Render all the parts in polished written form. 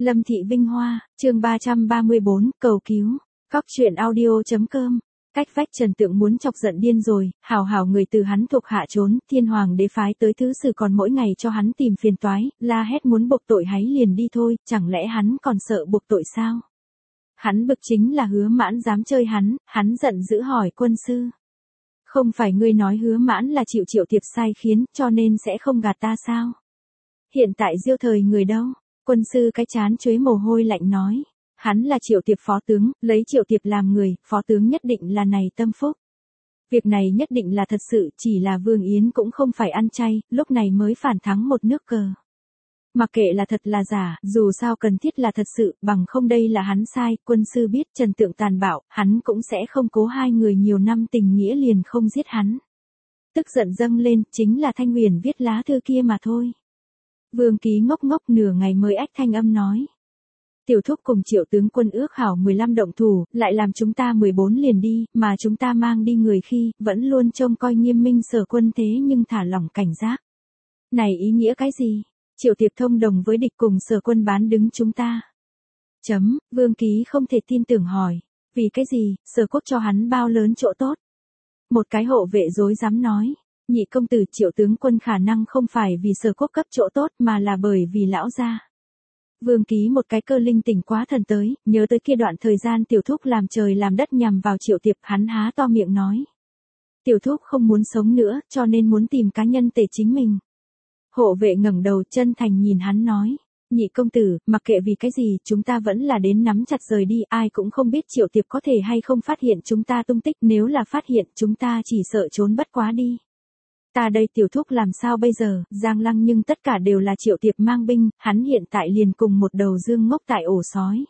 Lâm Thị Vinh Hoa, chương 334, cầu cứu. Cóc truyện audio.com. Cách vách Trần Tượng muốn chọc giận điên rồi, hào người từ hắn thuộc hạ trốn, Thiên Hoàng đế phái tới thứ sử còn mỗi ngày cho hắn tìm phiền toái, la hét muốn buộc tội hắn liền đi thôi, chẳng lẽ hắn còn sợ buộc tội sao? Hắn bực chính là Hứa Mãn dám chơi hắn giận dữ hỏi quân sư. Không phải ngươi nói Hứa Mãn là chịu Triệu Tiệp sai khiến, cho nên sẽ không gạt ta sao? Hiện tại Diêu Thời người đâu? Quân sư cái chán chuế mồ hôi lạnh nói. Hắn là Triệu Tiệp phó tướng, lấy Triệu Tiệp làm người, phó tướng nhất định là này tâm phúc. Việc này nhất định là thật sự, chỉ là Vương Yến cũng không phải ăn chay, lúc này mới phản thắng một nước cờ. Mặc kệ là thật là giả, dù sao cần thiết là thật sự, bằng không đây là hắn sai, quân sư biết Trần Tượng tàn bạo, hắn cũng sẽ không cố hai người nhiều năm tình nghĩa liền không giết hắn. Tức giận dâng lên, chính là Thanh Huyền viết lá thư kia mà thôi. Vương Ký ngốc nửa ngày mới ách thanh âm nói. Tiểu thúc cùng Triệu tướng quân ước hảo 15 động thủ, lại làm chúng ta 14 liền đi, mà chúng ta mang đi người khi, vẫn luôn trông coi nghiêm minh Sở quân thế nhưng thả lỏng cảnh giác. Này ý nghĩa cái gì? Triệu Tiệp thông đồng với địch cùng Sở quân bán đứng chúng ta. Vương Ký không thể tin tưởng hỏi. Vì cái gì, Sở quốc cho hắn bao lớn chỗ tốt? Một cái hộ vệ dối dám nói. Nhị công tử Triệu tướng quân khả năng không phải vì Sở quốc cấp chỗ tốt mà là bởi vì lão gia. Vương Ký một cái cơ linh tỉnh quá thần tới, nhớ tới kia đoạn thời gian tiểu thúc làm trời làm đất nhằm vào Triệu Tiệp, hắn há to miệng nói. Tiểu thúc không muốn sống nữa, cho nên muốn tìm cá nhân tể chính mình. Hộ vệ ngẩng đầu chân thành nhìn hắn nói. Nhị công tử, mặc kệ vì cái gì, chúng ta vẫn là đến nắm chặt rời đi, ai cũng không biết Triệu Tiệp có thể hay không phát hiện chúng ta tung tích, nếu là phát hiện, chúng ta chỉ sợ trốn bất quá đi. Ta đây tiểu thúc làm sao bây giờ, Giang Lăng nhưng tất cả đều là Triệu Tiệp mang binh, hắn hiện tại liền cùng một đầu dương ngốc tại ổ sói.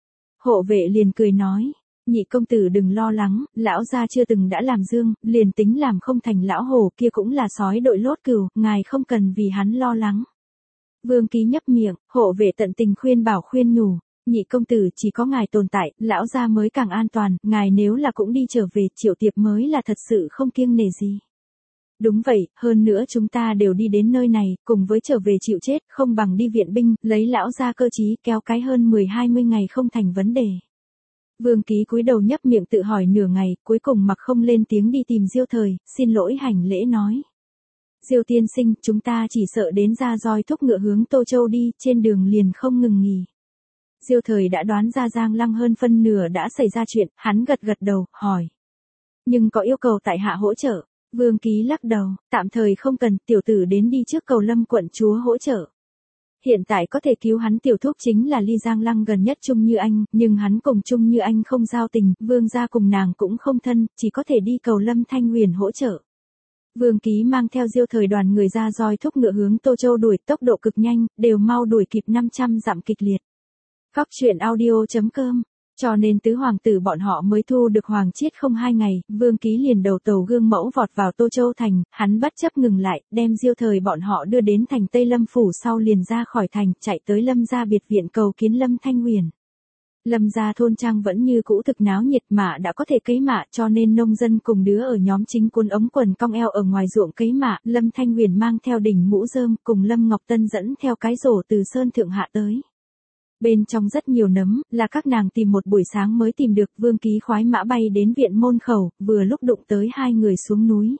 Hộ vệ liền cười nói, nhị công tử đừng lo lắng, lão gia chưa từng đã làm dương, liền tính làm không thành lão hổ kia cũng là sói đội lốt cừu, ngài không cần vì hắn lo lắng. Vương Ký nhấp miệng, hộ vệ tận tình khuyên bảo khuyên nhủ, nhị công tử chỉ có ngài tồn tại, lão gia mới càng an toàn, ngài nếu là cũng đi trở về, Triệu Tiệp mới là thật sự không kiêng nể gì. Đúng vậy, hơn nữa chúng ta đều đi đến nơi này, cùng với trở về chịu chết, không bằng đi viện binh, lấy lão ra cơ chí kéo cái hơn 10-20 ngày không thành vấn đề. Vương Ký cúi đầu nhấp miệng tự hỏi nửa ngày, cuối cùng mặc không lên tiếng đi tìm Diêu Thời, xin lỗi hành lễ nói. Diêu tiên sinh, chúng ta chỉ sợ đến ra roi thúc ngựa hướng Tô Châu đi, trên đường liền không ngừng nghỉ. Diêu Thời đã đoán ra Giang Lăng hơn phân nửa đã xảy ra chuyện, hắn gật đầu, hỏi. Nhưng có yêu cầu tại hạ hỗ trợ. Vương Ký lắc đầu, tạm thời không cần, tiểu tử đến đi trước cầu Lâm quận chúa hỗ trợ. Hiện tại có thể cứu hắn tiểu thúc chính là ly Giang Lăng gần nhất Trung Như Anh, nhưng hắn cùng Trung Như Anh không giao tình, Vương gia cùng nàng cũng không thân, chỉ có thể đi cầu Lâm Thanh Huyền hỗ trợ. Vương Ký mang theo Diêu Thời đoàn người ra roi thúc ngựa hướng Tô Châu đuổi tốc độ cực nhanh, đều mau đuổi kịp 500 dặm kịch liệt. Cóc truyện audio.com. Cho nên tứ hoàng tử bọn họ mới thu được hoàng chiết không 2 ngày, Vương Ký liền đầu tàu gương mẫu vọt vào Tô Châu thành, hắn bất chấp ngừng lại, đem Diêu Thời bọn họ đưa đến thành Tây Lâm phủ sau liền ra khỏi thành, chạy tới Lâm gia biệt viện cầu kiến Lâm Thanh Huyền. Lâm gia thôn trang vẫn như cũ thực náo nhiệt mà đã có thể cấy mạ, cho nên nông dân cùng đứa ở nhóm chính cuốn ống quần cong eo ở ngoài ruộng cấy mạ, Lâm Thanh Huyền mang theo đỉnh mũ rơm cùng Lâm Ngọc Tân dẫn theo cái rổ từ sơn thượng hạ tới. Bên trong rất nhiều nấm, là các nàng tìm một buổi sáng mới tìm được. Vương Ký khoái mã bay đến viện môn khẩu, vừa lúc đụng tới hai người xuống núi.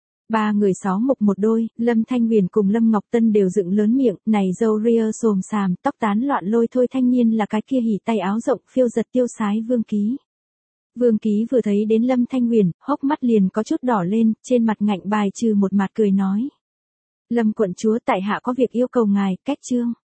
Ba người sáu mục một đôi, Lâm Thanh Huyền cùng Lâm Ngọc Tân đều dựng lớn miệng, này râu ria xồm xàm, tóc tán loạn lôi thôi thanh niên là cái kia hỉ tay áo rộng phiêu giật tiêu sái Vương Ký. Vương Ký vừa thấy đến Lâm Thanh Huyền, hốc mắt liền có chút đỏ lên, trên mặt ngạnh bài trừ một mặt cười nói. Lâm quận chúa tại hạ có việc yêu cầu ngài, cách trương.